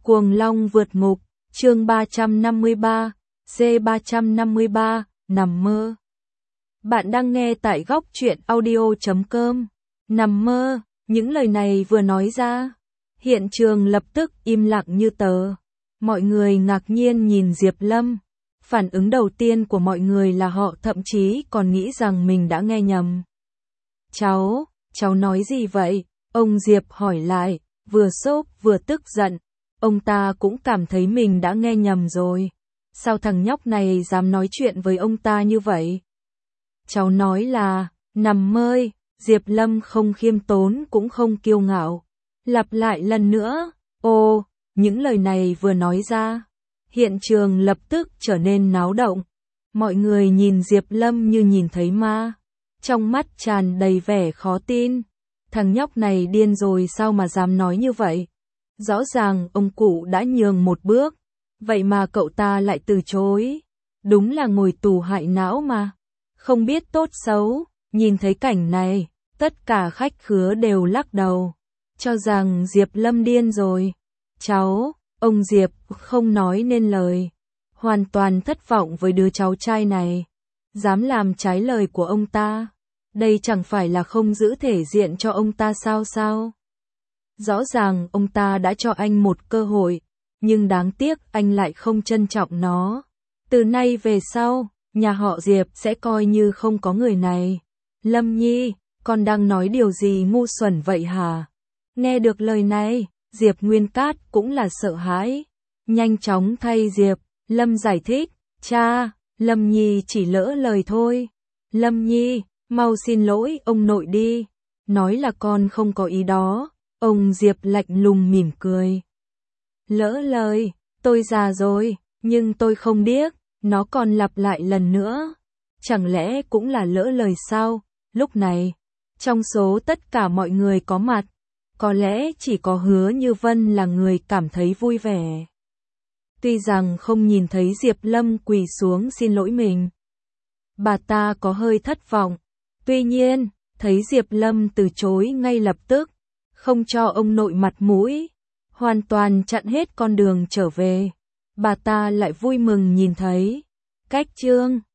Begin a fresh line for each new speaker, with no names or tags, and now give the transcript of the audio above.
Cuồng Long vượt ngục, chương 353, C353, nằm mơ. Bạn đang nghe tại góc truyện audio.com. Nằm mơ, những lời này vừa nói ra, hiện trường lập tức im lặng như tờ. Mọi người ngạc nhiên nhìn Diệp Lâm. Phản ứng đầu tiên của mọi người là họ thậm chí còn nghĩ rằng mình đã nghe nhầm. Cháu nói gì vậy? Ông Diệp hỏi lại, vừa sốt vừa tức giận. Ông ta cũng cảm thấy mình đã nghe nhầm rồi. Sao thằng nhóc này dám nói chuyện với ông ta như vậy? Cháu nói là, nằm mơ. Diệp Lâm không khiêm tốn cũng không kiêu ngạo. Lặp lại lần nữa, những lời này vừa nói ra. Hiện trường lập tức trở nên náo động. Mọi người nhìn Diệp Lâm như nhìn thấy ma. Trong mắt tràn đầy vẻ khó tin. Thằng nhóc này điên rồi sao mà dám nói như vậy? Rõ ràng ông cụ đã nhường một bước. Vậy mà cậu ta lại từ chối. Đúng là ngồi tù hại não mà. Không biết tốt xấu. Nhìn thấy cảnh này, tất cả khách khứa đều lắc đầu. Cho rằng Diệp Lâm điên rồi. Ông Diệp không nói nên lời. Hoàn toàn thất vọng với đứa cháu trai này. Dám làm trái lời của ông ta. Đây chẳng phải là không giữ thể diện cho ông ta sao? Rõ ràng ông ta đã cho anh một cơ hội, nhưng đáng tiếc anh lại không trân trọng nó. Từ nay về sau, nhà họ Diệp sẽ coi như không có người này. Lâm Nhi, con đang nói điều gì ngu xuẩn vậy hả? Nghe được lời này, Diệp Nguyên Cát cũng là sợ hãi. Nhanh chóng thay Diệp Lâm giải thích, cha, Lâm Nhi chỉ lỡ lời thôi. Lâm Nhi, mau xin lỗi ông nội đi. Nói là con không có ý đó. Ông Diệp lạnh lùng mỉm cười. Lỡ lời, tôi già rồi, nhưng tôi không điếc. Nó còn lặp lại lần nữa. Chẳng lẽ cũng là lỡ lời sao? Lúc này, trong số tất cả mọi người có mặt, có lẽ chỉ có Hứa Như Vân là người cảm thấy vui vẻ. Tuy rằng không nhìn thấy Diệp Lâm quỳ xuống xin lỗi mình, bà ta có hơi thất vọng. Tuy nhiên, thấy Diệp Lâm từ chối ngay lập tức, không cho ông nội mặt mũi, hoàn toàn chặn hết con đường trở về, bà ta lại vui mừng nhìn thấy. Cách chương